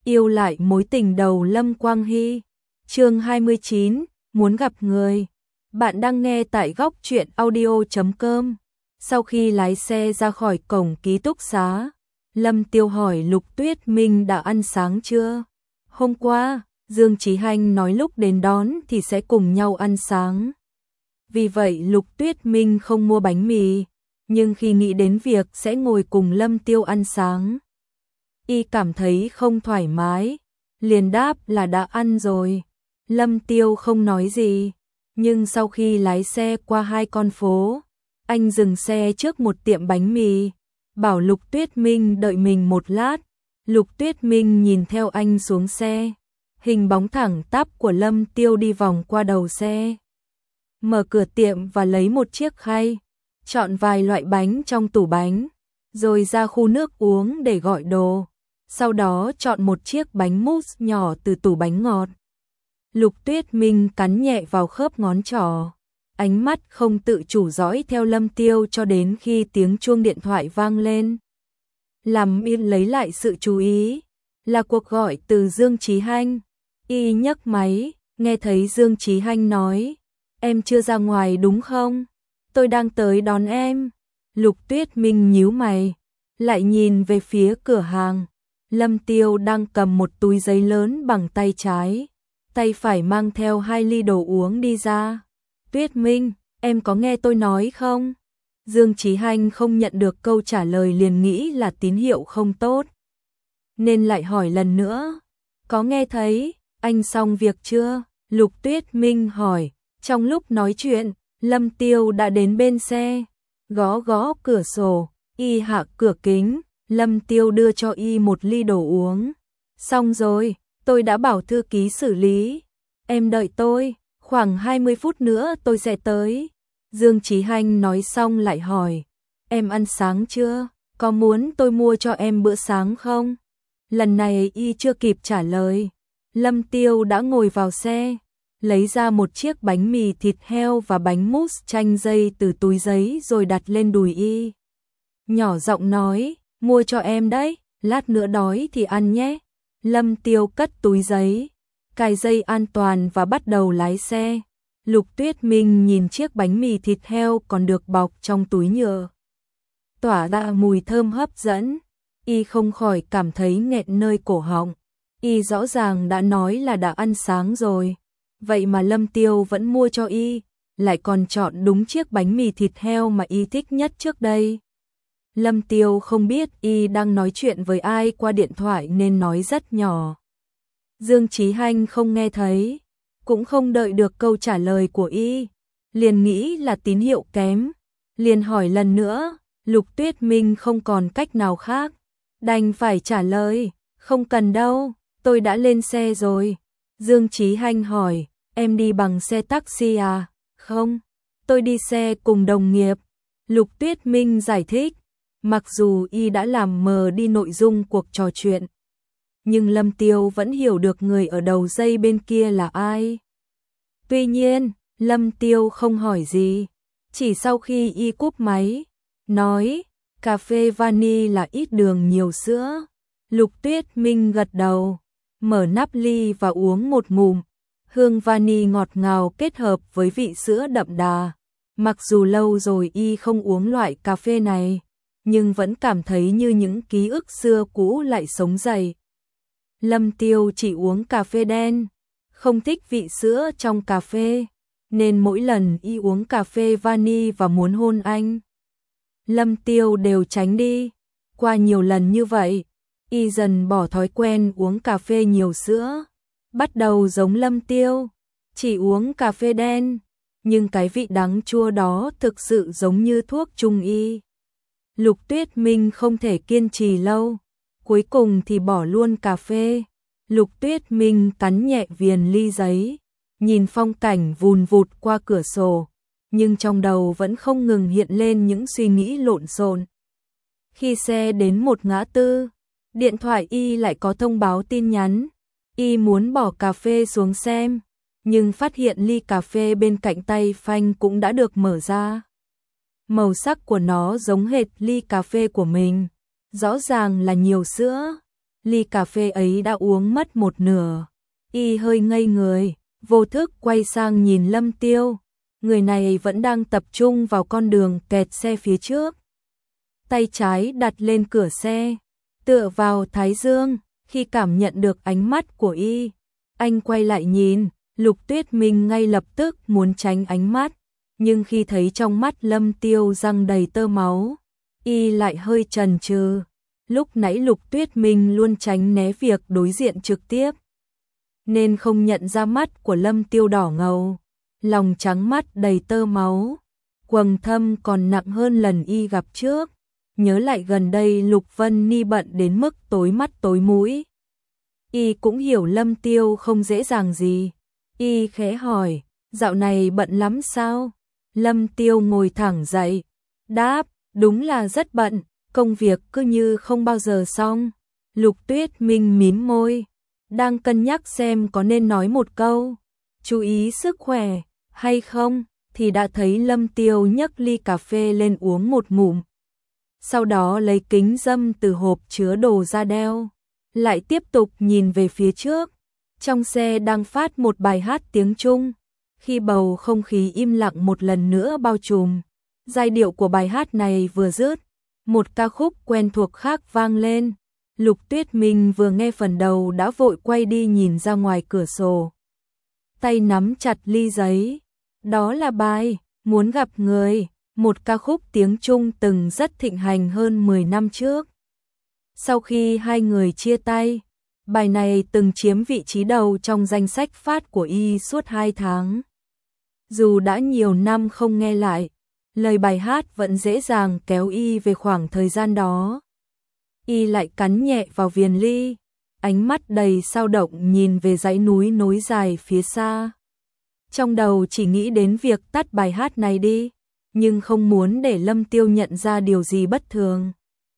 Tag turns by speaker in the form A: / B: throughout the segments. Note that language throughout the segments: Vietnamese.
A: Yêu lại mối tình đầu Lâm Quang Hy. Chương 29, muốn gặp người. Bạn đang nghe tại góc truyện audio.com. Sau khi lái xe ra khỏi cổng ký túc xá, Lâm Tiêu hỏi Lục Tuyết Minh đã ăn sáng chưa? Hôm qua, Dương Chí Hanh nói lúc đến đón thì sẽ cùng nhau ăn sáng. Vì vậy Lục Tuyết Minh không mua bánh mì, nhưng khi nghĩ đến việc sẽ ngồi cùng Lâm Tiêu ăn sáng, y cảm thấy không thoải mái, liền đáp là đã ăn rồi. Lâm Tiêu không nói gì, nhưng sau khi lái xe qua 2 con phố, anh dừng xe trước một tiệm bánh mì, bảo Lục Tuyết Minh đợi mình một lát. Lục Tuyết Minh nhìn theo anh xuống xe, hình bóng thẳng tắp của Lâm Tiêu đi vòng qua đầu xe, mở cửa tiệm và lấy một chiếc khay, chọn vài loại bánh trong tủ bánh, rồi ra khu nước uống để gọi đồ. Sau đó chọn một chiếc bánh mousse nhỏ từ tủ bánh ngọt. Lục Tuyết Minh cắn nhẹ vào khớp ngón trỏ, ánh mắt không tự chủ dõi theo Lâm Tiêu cho đến khi tiếng chuông điện thoại vang lên. Làm yên lấy lại sự chú ý, là cuộc gọi từ Dương Chí Hanh. Y nhấc máy, nghe thấy Dương Chí Hanh nói, em chưa ra ngoài đúng không? Tôi đang tới đón em. Lục Tuyết Minh nhíu mày, lại nhìn về phía cửa hàng. Lâm Tiêu đang cầm một túi giấy lớn bằng tay trái, tay phải mang theo 2 ly đồ uống đi ra. Tuyết Minh, em có nghe tôi nói không? Dương Chí Hanh không nhận được câu trả lời liền nghĩ là tín hiệu không tốt, nên lại hỏi lần nữa. Có nghe thấy, anh xong việc chưa? Lục Tuyết Minh hỏi. Trong lúc nói chuyện, Lâm Tiêu đã đến bên xe, gõ gõ cửa sổ, y hạ cửa kính. Lâm Tiêu đưa cho y một ly đồ uống. Xong rồi, tôi đã bảo thư ký xử lý. Em đợi tôi, khoảng 20 phút nữa tôi sẽ tới. Dương Chí Hanh nói xong lại hỏi, em ăn sáng chưa? Có muốn tôi mua cho em bữa sáng không? Lần này y chưa kịp trả lời, Lâm Tiêu đã ngồi vào xe, lấy ra một chiếc bánh mì thịt heo và bánh mousse chanh dây từ túi giấy rồi đặt lên đùi y. Nhỏ giọng nói, mua cho em đấy, lát nữa đói thì ăn nhé. Lâm Tiêu cất túi giấy, cài dây an toàn và bắt đầu lái xe. Lục Tuyết Minh nhìn chiếc bánh mì thịt heo còn được bọc trong túi nhựa, tỏa ra mùi thơm hấp dẫn, y không khỏi cảm thấy nghẹn nơi cổ họng. Y rõ ràng đã nói là đã ăn sáng rồi, vậy mà Lâm Tiêu vẫn mua cho y, lại còn chọn đúng chiếc bánh mì thịt heo mà y thích nhất trước đây. Lâm Tiêu không biết y đang nói chuyện với ai qua điện thoại nên nói rất nhỏ. Dương Chí Hanh không nghe thấy, cũng không đợi được câu trả lời của y, liền nghĩ là tín hiệu kém, liền hỏi lần nữa. Lục Tuyết Minh không còn cách nào khác, đành phải trả lời, không cần đâu, tôi đã lên xe rồi. Dương Chí Hanh hỏi, em đi bằng xe taxi à? Không, tôi đi xe cùng đồng nghiệp. Lục Tuyết Minh giải thích. Mặc dù y đã làm mờ đi nội dung cuộc trò chuyện, nhưng Lâm Tiêu vẫn hiểu được người ở đầu dây bên kia là ai. Tuy nhiên, Lâm Tiêu không hỏi gì, chỉ sau khi y cúp máy, nói, cà phê vani là ít đường nhiều sữa. Lục Tuyết Minh gật đầu, mở nắp ly và uống một ngụm, hương vani ngọt ngào kết hợp với vị sữa đậm đà. Mặc dù lâu rồi y không uống loại cà phê này, nhưng vẫn cảm thấy như những ký ức xưa cũ lại sống dậy. Lâm Tiêu chỉ uống cà phê đen, không thích vị sữa trong cà phê, nên mỗi lần y uống cà phê vani và muốn hôn anh, Lâm Tiêu đều tránh đi. Qua nhiều lần như vậy, y dần bỏ thói quen uống cà phê nhiều sữa, bắt đầu giống Lâm Tiêu, chỉ uống cà phê đen, nhưng cái vị đắng chua đó thực sự giống như thuốc trung y. Lục Tuyết Minh không thể kiên trì lâu, cuối cùng thì bỏ luôn cà phê. Lục Tuyết Minh cắn nhẹ viền ly giấy, nhìn phong cảnh vùn vụt qua cửa sổ, nhưng trong đầu vẫn không ngừng hiện lên những suy nghĩ lộn xộn. Khi xe đến một ngã tư, điện thoại y lại có thông báo tin nhắn. Y muốn bỏ cà phê xuống xem, nhưng phát hiện ly cà phê bên cạnh tay phanh cũng đã được mở ra. Màu sắc của nó giống hệt ly cà phê của mình, rõ ràng là nhiều sữa. ly cà phê ấy đã uống mất một nửa. Y hơi ngây người, vô thức quay sang nhìn Lâm Tiêu. Người này vẫn đang tập trung vào con đường kẹt xe phía trước. Tay trái đặt lên cửa xe, tựa vào thái dương. Khi cảm nhận được ánh mắt của Y, anh quay lại nhìn. Lục Tuyết Minh ngay lập tức muốn tránh ánh mắt, nhưng khi thấy trong mắt Lâm Tiêu răng đầy tơ máu, Y lại hơi chần chừ. Lúc nãy Lục Tuyết Minh luôn tránh né việc đối diện trực tiếp, nên không nhận ra mắt của Lâm Tiêu đỏ ngầu, lòng trắng mắt đầy tơ máu, quầng thâm còn nặng hơn lần Y gặp trước. Nhớ lại gần đây Lục Vân Ni bận đến mức tối mắt tối mũi, Y cũng hiểu Lâm Tiêu không dễ dàng gì. Y khẽ hỏi, dạo này bận lắm sao? Lâm Tiêu ngồi thẳng dậy, đáp, đúng là rất bận, công việc cứ như không bao giờ xong. Lục Tuyết Minh mím môi, đang cân nhắc xem có nên nói một câu, chú ý sức khỏe, hay không, thì đã thấy Lâm Tiêu nhấc ly cà phê lên uống một ngụm. Sau đó lấy kính râm từ hộp chứa đồ ra đeo, lại tiếp tục nhìn về phía trước. Trong xe đang phát một bài hát tiếng Trung. Khi bầu không khí im lặng một lần nữa bao trùm, giai điệu của bài hát này vừa dứt, một ca khúc quen thuộc khác vang lên. Lục Tuyết Minh vừa nghe phần đầu đã vội quay đi nhìn ra ngoài cửa sổ, tay nắm chặt ly giấy. Đó là bài Muốn gặp người, một ca khúc tiếng Trung từng rất thịnh hành hơn 10 năm trước. Sau khi hai người chia tay, bài này từng chiếm vị trí đầu trong danh sách phát của Y suốt 2 tháng. Dù đã nhiều năm không nghe lại, lời bài hát vẫn dễ dàng kéo Y về khoảng thời gian đó. Y lại cắn nhẹ vào viền ly, ánh mắt đầy dao động nhìn về dãy núi nối dài phía xa. Trong đầu chỉ nghĩ đến việc tắt bài hát này đi, nhưng không muốn để Lâm Tiêu nhận ra điều gì bất thường.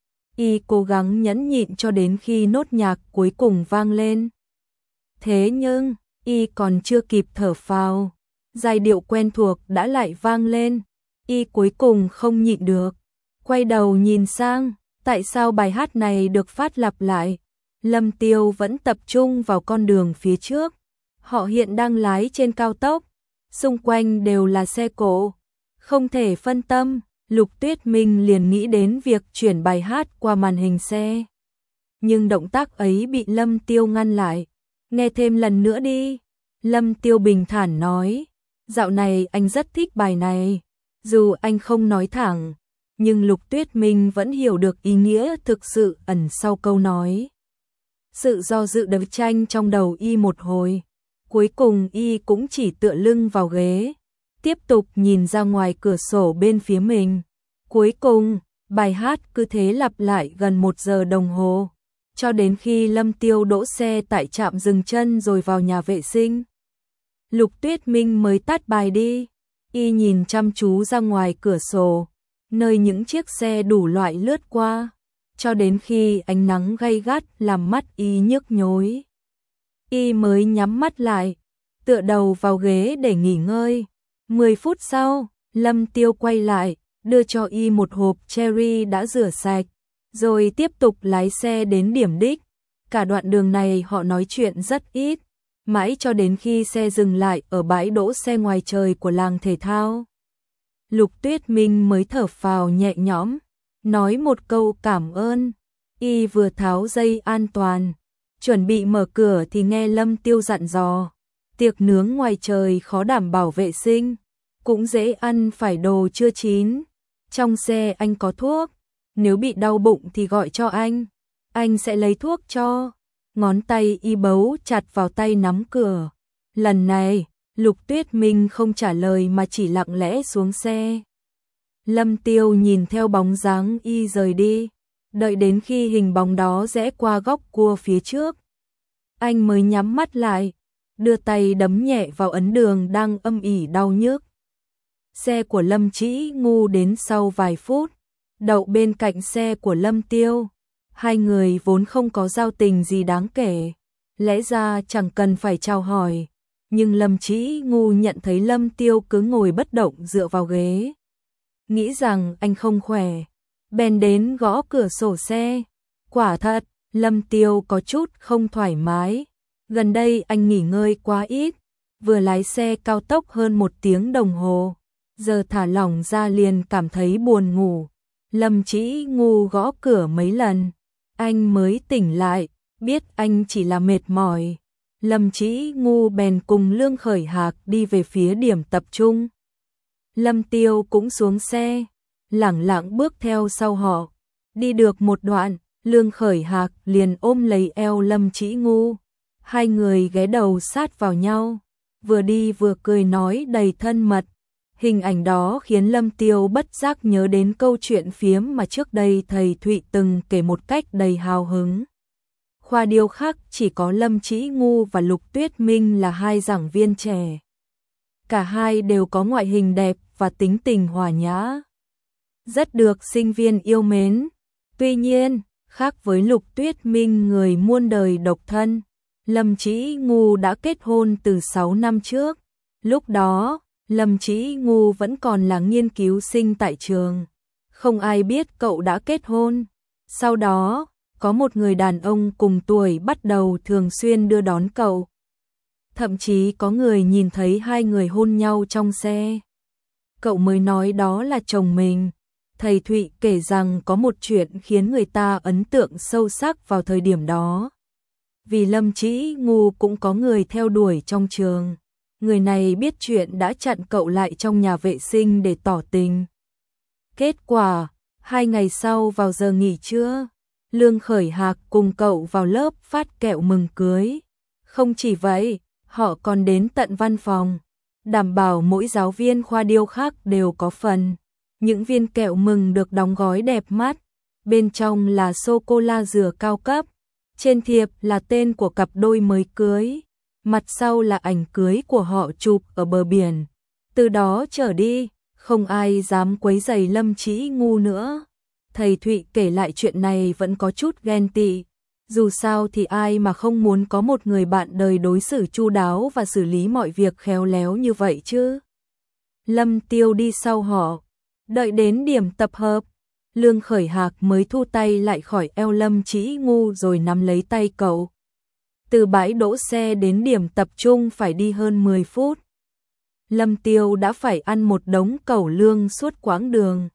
A: Y cố gắng nhẫn nhịn cho đến khi nốt nhạc cuối cùng vang lên. Thế nhưng, Y còn chưa kịp thở phào, giai điệu quen thuộc đã lại vang lên. Y cuối cùng không nhịn được, quay đầu nhìn sang, tại sao bài hát này được phát lặp lại? Lâm Tiêu vẫn tập trung vào con đường phía trước. Họ hiện đang lái trên cao tốc, xung quanh đều là xe cộ, không thể phân tâm. Lục Tuyết Minh liền nghĩ đến việc chuyển bài hát qua màn hình xe. Nhưng động tác ấy bị Lâm Tiêu ngăn lại. Nghe thêm lần nữa đi. Lâm Tiêu bình thản nói, dạo này anh rất thích bài này. Dù anh không nói thẳng, nhưng Lục Tuyết Minh vẫn hiểu được ý nghĩa thực sự ẩn sau câu nói. Sự do dự đấu tranh trong đầu Y một hồi. Cuối cùng Y cũng chỉ tựa lưng vào ghế, tiếp tục nhìn ra ngoài cửa sổ bên phía mình. Cuối cùng, bài hát cứ thế lặp lại gần 1 giờ đồng hồ, cho đến khi Lâm Tiêu đỗ xe tại trạm dừng chân rồi vào nhà vệ sinh. Lục Tuyết Minh mới tắt bài đi. Y nhìn chăm chú ra ngoài cửa sổ, nơi những chiếc xe đủ loại lướt qua, cho đến khi ánh nắng gay gắt làm mắt Y nhức nhối. Y mới nhắm mắt lại, tựa đầu vào ghế để nghỉ ngơi. 10 phút sau, Lâm Tiêu quay lại, đưa cho Y một hộp cherry đã rửa sạch, rồi tiếp tục lái xe đến điểm đích. Cả đoạn đường này họ nói chuyện rất ít, mãi cho đến khi xe dừng lại ở bãi đỗ xe ngoài trời của làng thể thao. Lục Tuyết Minh mới thở phào nhẹ nhõm, nói một câu cảm ơn. Y vừa tháo dây an toàn, chuẩn bị mở cửa thì nghe Lâm Tiêu dặn dò, tiệc nướng ngoài trời khó đảm bảo vệ sinh, cũng dễ ăn phải đồ chưa chín. Trong xe anh có thuốc, nếu bị đau bụng thì gọi cho anh sẽ lấy thuốc cho. Ngón tay Y bấu chặt vào tay nắm cửa. Lần này, Lục Tuyết Minh không trả lời mà chỉ lặng lẽ xuống xe. Lâm Tiêu nhìn theo bóng dáng Y rời đi, đợi đến khi hình bóng đó rẽ qua góc cua phía trước, anh mới nhắm mắt lại, đưa tay đấm nhẹ vào ấn đường đang âm ỉ đau nhức. Xe của Lâm Chỉ Ngu đến sau vài phút, đậu bên cạnh xe của Lâm Tiêu. Hai người vốn không có giao tình gì đáng kể, lẽ ra chẳng cần phải chào hỏi, nhưng Lâm Chỉ Ngu nhận thấy Lâm Tiêu cứ ngồi bất động dựa vào ghế, nghĩ rằng anh không khỏe, bèn đến gõ cửa sổ xe. Quả thật, Lâm Tiêu có chút không thoải mái. Gần đây anh nghỉ ngơi quá ít, vừa lái xe cao tốc hơn 1 tiếng đồng hồ. Giờ thả lỏng ra liền cảm thấy buồn ngủ. Lâm Chỉ Ngu gõ cửa mấy lần, anh mới tỉnh lại, biết anh chỉ là mệt mỏi. Lâm Chỉ Ngu bèn cùng Lương Khởi Hạc đi về phía điểm tập trung. Lâm Tiêu cũng xuống xe, lẳng lặng bước theo sau họ. Đi được một đoạn, Lương Khởi Hạc liền ôm lấy eo Lâm Chỉ Ngu. Hai người ghé đầu sát vào nhau, vừa đi vừa cười nói đầy thân mật. Hình ảnh đó khiến Lâm Tiêu bất giác nhớ đến câu chuyện phiếm mà trước đây thầy Thụy từng kể một cách đầy hào hứng. Khoa điêu khắc chỉ có Lâm Chỉ Ngu và Lục Tuyết Minh là hai giảng viên trẻ. Cả hai đều có ngoại hình đẹp và tính tình hòa nhã, rất được sinh viên yêu mến. Tuy nhiên, khác với Lục Tuyết Minh người muôn đời độc thân, Lâm Chỉ Ngu đã kết hôn từ 6 năm trước. Lúc đó, Lâm Chỉ Ngu vẫn còn là nghiên cứu sinh tại trường. Không ai biết cậu đã kết hôn. Sau đó, có một người đàn ông cùng tuổi bắt đầu thường xuyên đưa đón cậu. Thậm chí có người nhìn thấy hai người hôn nhau trong xe. Cậu mới nói đó là chồng mình. Thầy Thụy kể rằng có một chuyện khiến người ta ấn tượng sâu sắc vào thời điểm đó. Vì Lâm Chỉ Ngu cũng có người theo đuổi trong trường. Người này biết chuyện đã chặn cậu lại trong nhà vệ sinh để tỏ tình. Kết quả, 2 ngày sau vào giờ nghỉ trưa, Lương Khởi Hạc cùng cậu vào lớp phát kẹo mừng cưới. Không chỉ vậy, họ còn đến tận văn phòng, đảm bảo mỗi giáo viên khoa điêu khắc đều có phần. Những viên kẹo mừng được đóng gói đẹp mắt, bên trong là sô-cô-la dừa cao cấp, trên thiệp là tên của cặp đôi mới cưới, mặt sau là ảnh cưới của họ chụp ở bờ biển. Từ đó trở đi, không ai dám quấy rầy Lâm Chỉ Ngu nữa. Thầy Thụy kể lại chuyện này vẫn có chút ghen tị. Dù sao thì ai mà không muốn có một người bạn đời đối xử chu đáo và xử lý mọi việc khéo léo như vậy chứ. Lâm Tiêu đi sau họ, đợi đến điểm tập hợp, Lương Khởi Hạc mới thu tay lại khỏi eo Lâm Chỉ Ngu rồi nắm lấy tay cậu. Từ bãi đỗ xe đến điểm tập trung phải đi hơn 10 phút. Lâm Tiêu đã phải ăn một đống cẩu lương suốt quãng đường.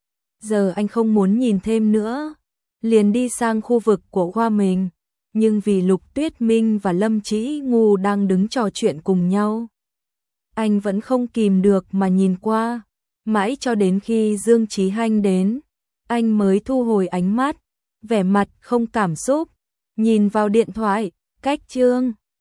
A: Giờ anh không muốn nhìn thêm nữa, liền đi sang khu vực của khoa mình. Nhưng vì Lục Tuyết Minh và Lâm Chỉ Ngu đang đứng trò chuyện cùng nhau, anh vẫn không kìm được mà nhìn qua. Mãi cho đến khi Dương Chí Hanh đến, anh mới thu hồi ánh mắt, vẻ mặt không cảm xúc, nhìn vào điện thoại. Cách chương